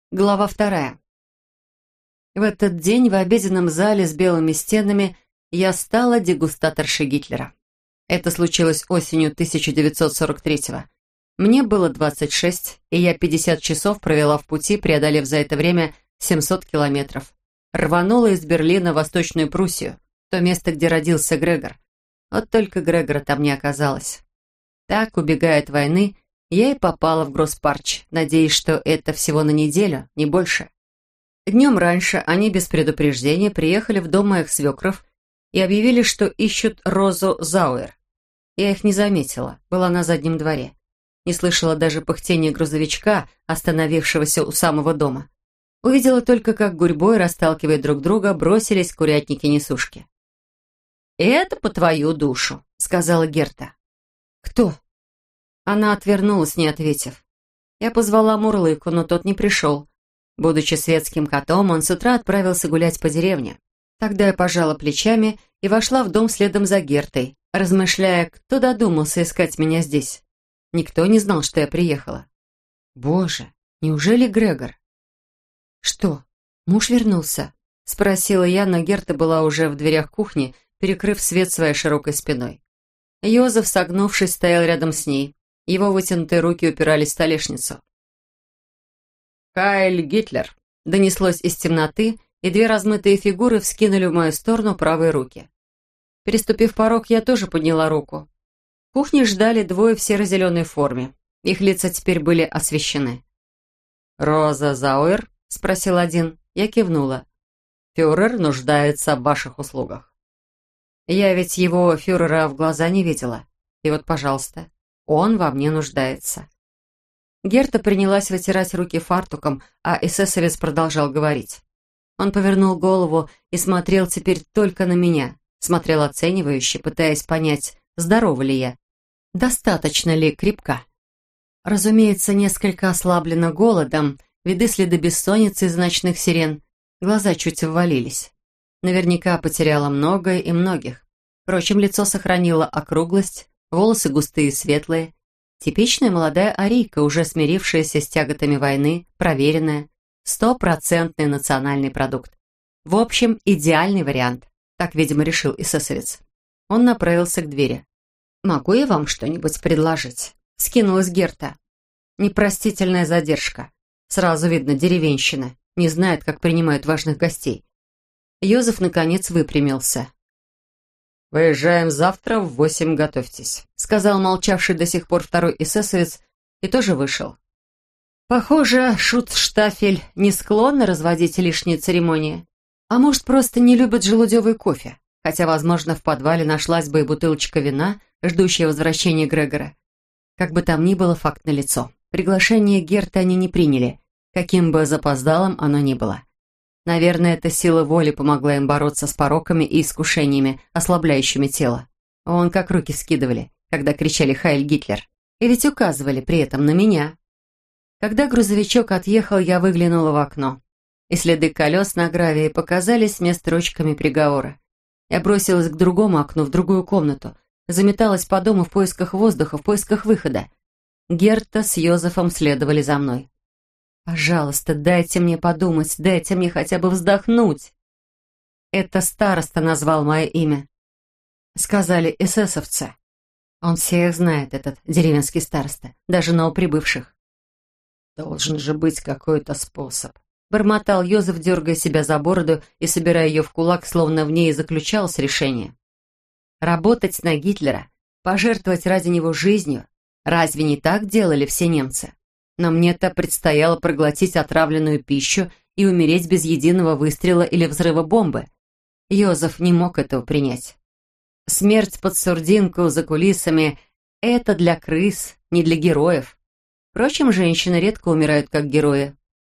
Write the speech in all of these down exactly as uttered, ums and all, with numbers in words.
Глава вторая. В этот день в обеденном зале с белыми стенами я стала дегустаторшей Гитлера. Это случилось осенью тысяча девятьсот сорок третьего. Мне было двадцать шесть, и я пятьдесят часов провела в пути, преодолев за это время семьсот километров. Рванула из Берлина в Восточную Пруссию, то место, где родился Грегор. Вот только Грегора там не оказалось. Так, убегая от войны, я и попала в Гросспарч, надеясь, что это всего на неделю, не больше. Днем раньше они без предупреждения приехали в дом моих свекров и объявили, что ищут Розу Зауэр. Я их не заметила, была на заднем дворе. Не слышала даже пыхтения грузовичка, остановившегося у самого дома. Увидела только, как гурьбой, расталкивая друг друга, бросились курятники-несушки. «Это по твою душу», — сказала Герта. «Кто?» Она отвернулась, не ответив. Я позвала Мурлыку, но тот не пришел. Будучи светским котом, он с утра отправился гулять по деревне. Тогда я пожала плечами и вошла в дом следом за Гертой, размышляя, кто додумался искать меня здесь. Никто не знал, что я приехала. Боже, неужели Грегор? «Что, муж вернулся?» — спросила я, но Герта была уже в дверях кухни, перекрыв свет своей широкой спиной. Йозеф, согнувшись, стоял рядом с ней. Его вытянутые руки упирались в столешницу. «Хайль Гитлер!» — донеслось из темноты, и две размытые фигуры вскинули в мою сторону правые руки. Переступив порог, я тоже подняла руку. В кухне ждали двое в серо-зеленой форме. Их лица теперь были освещены. «Роза Зауэр?» — спросил один. Я кивнула. «Фюрер нуждается в ваших услугах». Я ведь его, фюрера, в глаза не видела. И вот, пожалуйста, он во мне нуждается. Герта принялась вытирать руки фартуком, а эсэсовец продолжал говорить. Он повернул голову и смотрел теперь только на меня. Смотрел оценивающе, пытаясь понять, здорова ли я, достаточно ли крепка. Разумеется, несколько ослаблена голодом, виды следы бессонницы из ночных сирен, глаза чуть ввалились. Наверняка потеряла многое и многих. Впрочем, лицо сохранило округлость, волосы густые и светлые. Типичная молодая арийка, уже смирившаяся с тяготами войны, проверенная, стопроцентный национальный продукт. В общем, идеальный вариант, так, видимо, решил эсэсовец. Он направился к двери. «Могу я вам что-нибудь предложить?» — скинулась Герта. Непростительная задержка. Сразу видно, деревенщина. Не знает, как принимают важных гостей. Йозеф, наконец, выпрямился. «Выезжаем завтра в восемь, готовьтесь», — сказал молчавший до сих пор второй эсэсовец и тоже вышел. Похоже, Шутштафель не склонна разводить лишние церемонии. А может, просто не любит желудевый кофе, хотя, возможно, в подвале нашлась бы и бутылочка вина, ждущая возвращения Грегора. Как бы там ни было, факт налицо. Приглашение Герты они не приняли, каким бы запоздалым оно ни было. Наверное, эта сила воли помогла им бороться с пороками и искушениями, ослабляющими тело. Вон как руки скидывали, когда кричали «Хайль Гитлер!» И ведь указывали при этом на меня. Когда грузовичок отъехал, я выглянула в окно, и следы колес на гравии показались мне строчками приговора. Я бросилась к другому окну, в другую комнату, заметалась по дому в поисках воздуха, в поисках выхода. Герта с Йозефом следовали за мной. «Пожалуйста, дайте мне подумать, дайте мне хотя бы вздохнуть». «Это староста назвал мое имя», — сказали эсэсовцы. Он всех знает, этот деревенский староста, даже новоприбывших. «Должен же быть какой-то способ», — бормотал Йозеф, дергая себя за бороду и собирая ее в кулак, словно в ней и заключалось решение. Работать на Гитлера, пожертвовать ради него жизнью, разве не так делали все немцы? Но мне-то предстояло проглотить отравленную пищу и умереть без единого выстрела или взрыва бомбы. Йозеф не мог этого принять. Смерть под сурдинку за кулисами — это для крыс, не для героев. Впрочем, женщины редко умирают как герои.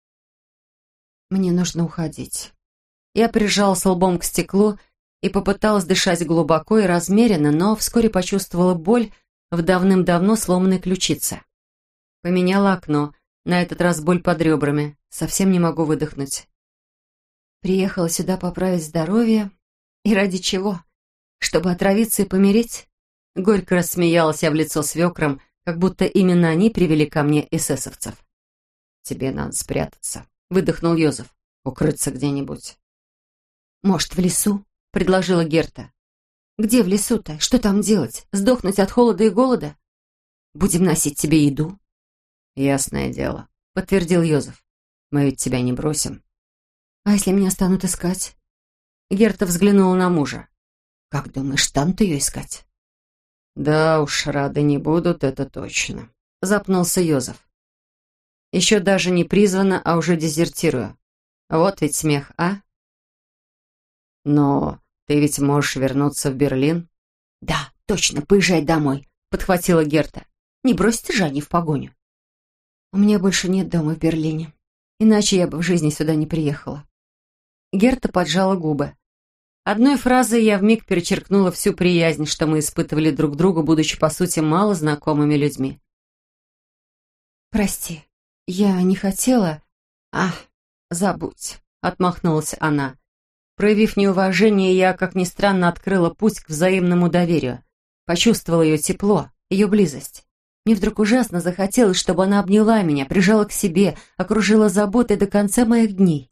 Мне нужно уходить. Я прижался лбом к стеклу и попыталась дышать глубоко и размеренно, но вскоре почувствовала боль в давным-давно сломанной ключице. Поменяла окно, на этот раз боль под ребрами. Совсем не могу выдохнуть. Приехала сюда поправить здоровье. И ради чего? Чтобы отравиться и помереть? Горько рассмеялась я в лицо свекрам, как будто именно они привели ко мне эсэсовцев. «Тебе надо спрятаться», — выдохнул Йозеф. «Укрыться где-нибудь». «Может, в лесу?» — предложила Герта. «Где в лесу-то? Что там делать? Сдохнуть от холода и голода? Будем носить тебе еду». «Ясное дело», — подтвердил Йозеф. «Мы ведь тебя не бросим». «А если меня станут искать?» Герта взглянула на мужа. «Как думаешь, станут ее искать?» «Да уж, рады не будут, это точно», — запнулся Йозеф. «Еще даже не призвана, а уже дезертирую. Вот ведь смех, а?» «Но ты ведь можешь вернуться в Берлин?» «Да, точно, поезжай домой», — подхватила Герта. «Не бросьте же они в погоню». «У меня больше нет дома в Берлине, иначе я бы в жизни сюда не приехала». Герта поджала губы. Одной фразой я вмиг перечеркнула всю приязнь, что мы испытывали друг к другу, будучи, по сути, мало знакомыми людьми. «Прости, я не хотела...» «Ах, забудь», — отмахнулась она. Проявив неуважение, я, как ни странно, открыла путь к взаимному доверию. Почувствовала ее тепло, ее близость. Мне вдруг ужасно захотелось, чтобы она обняла меня, прижала к себе, окружила заботой до конца моих дней.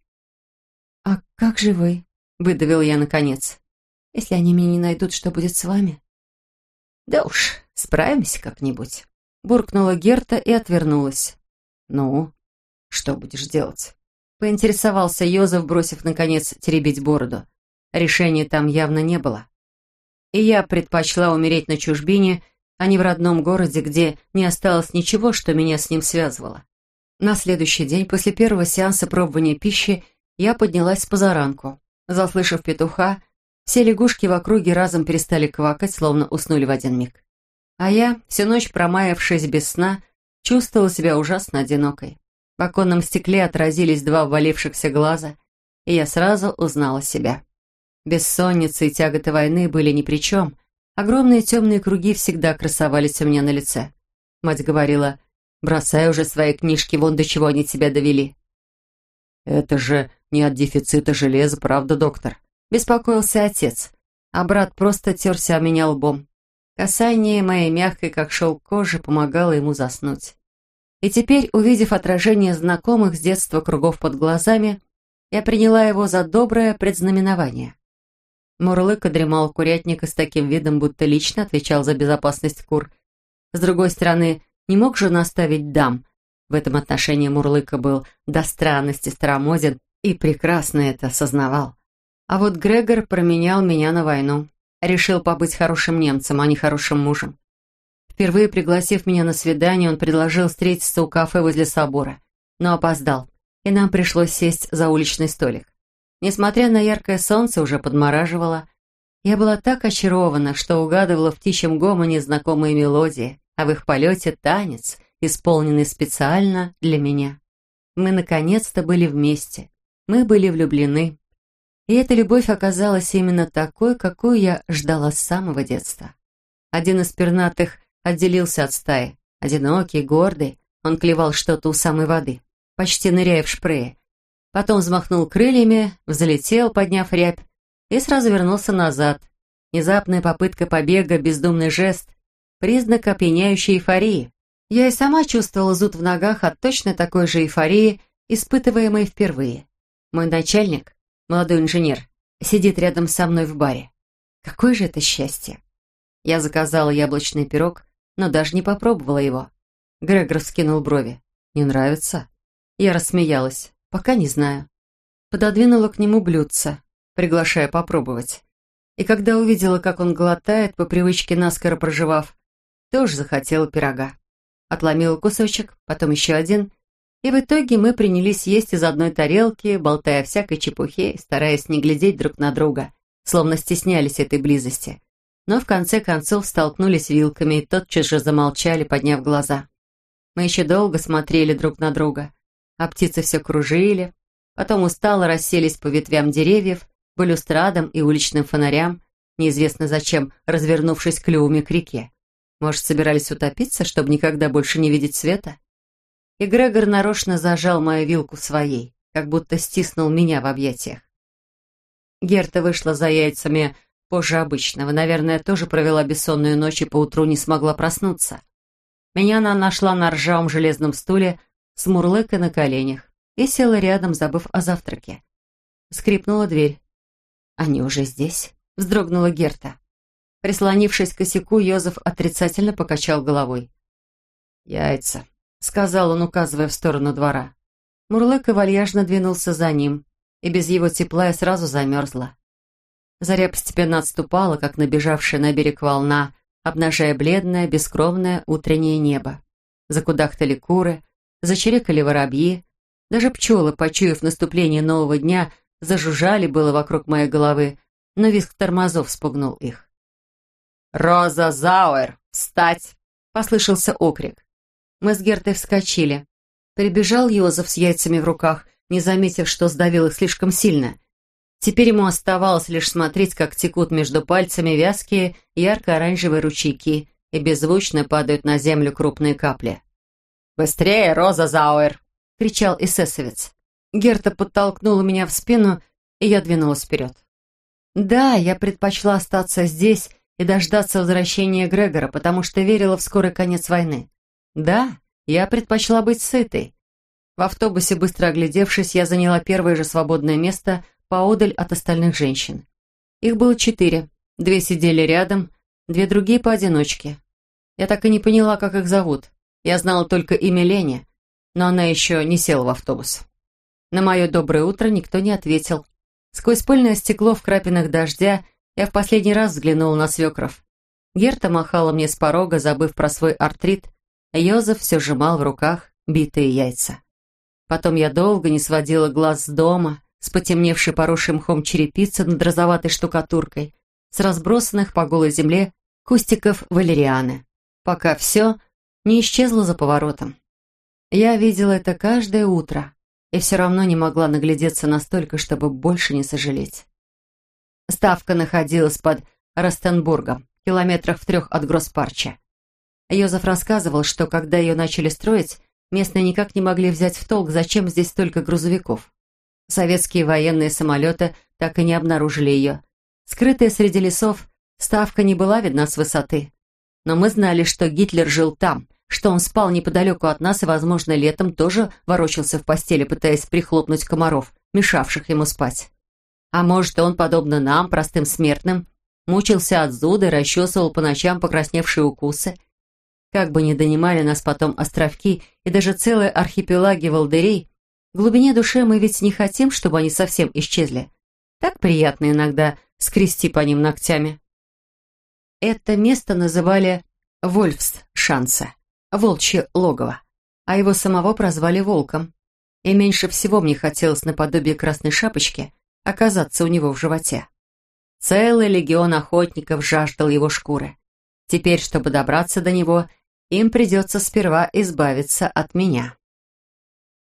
«А как же вы?» — выдавил я наконец. «Если они меня не найдут, что будет с вами?» «Да уж, справимся как-нибудь», — буркнула Герта и отвернулась. «Ну, что будешь делать?» — поинтересовался Йозеф, бросив, наконец, теребить бороду. Решения там явно не было. И я предпочла умереть на чужбине, а не в родном городе, где не осталось ничего, что меня с ним связывало. На следующий день, после первого сеанса пробования пищи, я поднялась с позаранку. Заслышав петуха, все лягушки в округе разом перестали квакать, словно уснули в один миг. А я, всю ночь промаявшись без сна, чувствовала себя ужасно одинокой. В оконном стекле отразились два ввалившихся глаза, и я сразу узнала себя. Бессонница и тяготы войны были ни при чем. Огромные темные круги всегда красовались у меня на лице. Мать говорила: «Бросай уже свои книжки, вон до чего они тебя довели». «Это же не от дефицита железа, правда, доктор?» — беспокоился отец, а брат просто терся о меня лбом. Касание моей мягкой, как шелк кожи, помогало ему заснуть. И теперь, увидев отражение знакомых с детства кругов под глазами, я приняла его за доброе предзнаменование. Мурлыка дремал курятника с таким видом, будто лично отвечал за безопасность кур. С другой стороны, не мог же наставить дам. В этом отношении Мурлыка был до странности старомоден и прекрасно это осознавал. А вот Грегор променял меня на войну. Решил побыть хорошим немцем, а не хорошим мужем. Впервые пригласив меня на свидание, он предложил встретиться у кафе возле собора, но опоздал, и нам пришлось сесть за уличный столик. Несмотря на яркое солнце, уже подмораживало. Я была так очарована, что угадывала в птичьем гомоне знакомые мелодии, а в их полете танец, исполненный специально для меня. Мы наконец-то были вместе, мы были влюблены. И эта любовь оказалась именно такой, какую я ждала с самого детства. Один из пернатых отделился от стаи. Одинокий, гордый, он клевал что-то у самой воды, почти ныряя в шпрее. Потом взмахнул крыльями, взлетел, подняв рябь, и сразу вернулся назад. Внезапная попытка побега, бездумный жест, признак опьяняющей эйфории. Я и сама чувствовала зуд в ногах от точно такой же эйфории, испытываемой впервые. Мой начальник, молодой инженер, сидит рядом со мной в баре. Какое же это счастье! Я заказала яблочный пирог, но даже не попробовала его. Грегор вскинул брови. «Не нравится?» Я рассмеялась. «Пока не знаю». Пододвинула к нему блюдце, приглашая попробовать. И когда увидела, как он глотает, по привычке наскоро прожевав, тоже захотела пирога. Отломила кусочек, потом еще один, и в итоге мы принялись есть из одной тарелки, болтая о всякой чепухе, стараясь не глядеть друг на друга, словно стеснялись этой близости. Но в конце концов столкнулись вилками и тотчас же замолчали, подняв глаза. Мы еще долго смотрели друг на друга, а птицы все кружили, потом устало расселись по ветвям деревьев, балюстрадам и уличным фонарям, неизвестно зачем, развернувшись клювами к реке. Может, собирались утопиться, чтобы никогда больше не видеть света? И Грегор нарочно зажал мою вилку своей, как будто стиснул меня в объятиях. Герта вышла за яйцами позже обычного. Наверное, тоже провела бессонную ночь и поутру не смогла проснуться. Меня она нашла на ржавом железном стуле с Мурлыкой на коленях. и села рядом, забыв о завтраке. Скрипнула дверь. «Они уже здесь?» — вздрогнула Герта. Прислонившись к косяку, Йозеф отрицательно покачал головой. «Яйца», — сказал он, указывая в сторону двора. Мурлыка вальяжно двинулся за ним, и без его тепла я сразу замерзла. Заря постепенно отступала, как набежавшая на берег волна, обнажая бледное, бескровное утреннее небо. Закудахтали куры, зачирикали воробьи, даже пчелы, почуяв наступление нового дня, зажужжали было вокруг моей головы, но визг тормозов спугнул их. «Роза Зауэр, встать!» — послышался окрик. Мы с Гертой вскочили. Прибежал Йозеф с яйцами в руках, не заметив, что сдавил их слишком сильно. Теперь ему оставалось лишь смотреть, как текут между пальцами вязкие ярко-оранжевые ручейки и беззвучно падают на землю крупные капли. «Быстрее, Роза Зауэр!» — кричал эсэсовец. Герта подтолкнула меня в спину, и я двинулась вперед. Да, я предпочла остаться здесь и дождаться возвращения Грегора, потому что верила в скорый конец войны. Да, я предпочла быть сытой. В автобусе, быстро оглядевшись, я заняла первое же свободное место поодаль от остальных женщин. Их было четыре. Две сидели рядом, две другие поодиночке. Я так и не поняла, как их зовут. Я знала только имя Лени, но она еще не села в автобус. На мое доброе утро никто не ответил. Сквозь пыльное стекло в крапинах дождя я в последний раз взглянула на свекров. Герта махала мне с порога, забыв про свой артрит, а Йозеф все сжимал в руках битые яйца. Потом я долго не сводила глаз с дома, с потемневшей поросшей мхом черепицы над розоватой штукатуркой, с разбросанных по голой земле кустиков валерианы, пока все не исчезло за поворотом. Я видела это каждое утро и все равно не могла наглядеться настолько, чтобы больше не сожалеть. Ставка находилась под Ростенбургом, километрах в трех от Гросспарча. Йозеф рассказывал, что когда ее начали строить, местные никак не могли взять в толк, зачем здесь столько грузовиков. Советские военные самолеты так и не обнаружили ее. Скрытая среди лесов, ставка не была видна с высоты. Но мы знали, что Гитлер жил там, что он спал неподалеку от нас и, возможно, летом тоже ворочался в постели, пытаясь прихлопнуть комаров, мешавших ему спать. А может, он, подобно нам, простым смертным, мучился от зуда и расчесывал по ночам покрасневшие укусы. Как бы ни донимали нас потом островки и даже целые архипелаги волдырей, в глубине души мы ведь не хотим, чтобы они совсем исчезли. Так приятно иногда скрести по ним ногтями. Это место называли Вольфсшансе, волчье логово, а его самого прозвали Волком. И меньше всего мне хотелось наподобие красной шапочки оказаться у него в животе. Целый легион охотников жаждал его шкуры. Теперь, чтобы добраться до него, им придется сперва избавиться от меня.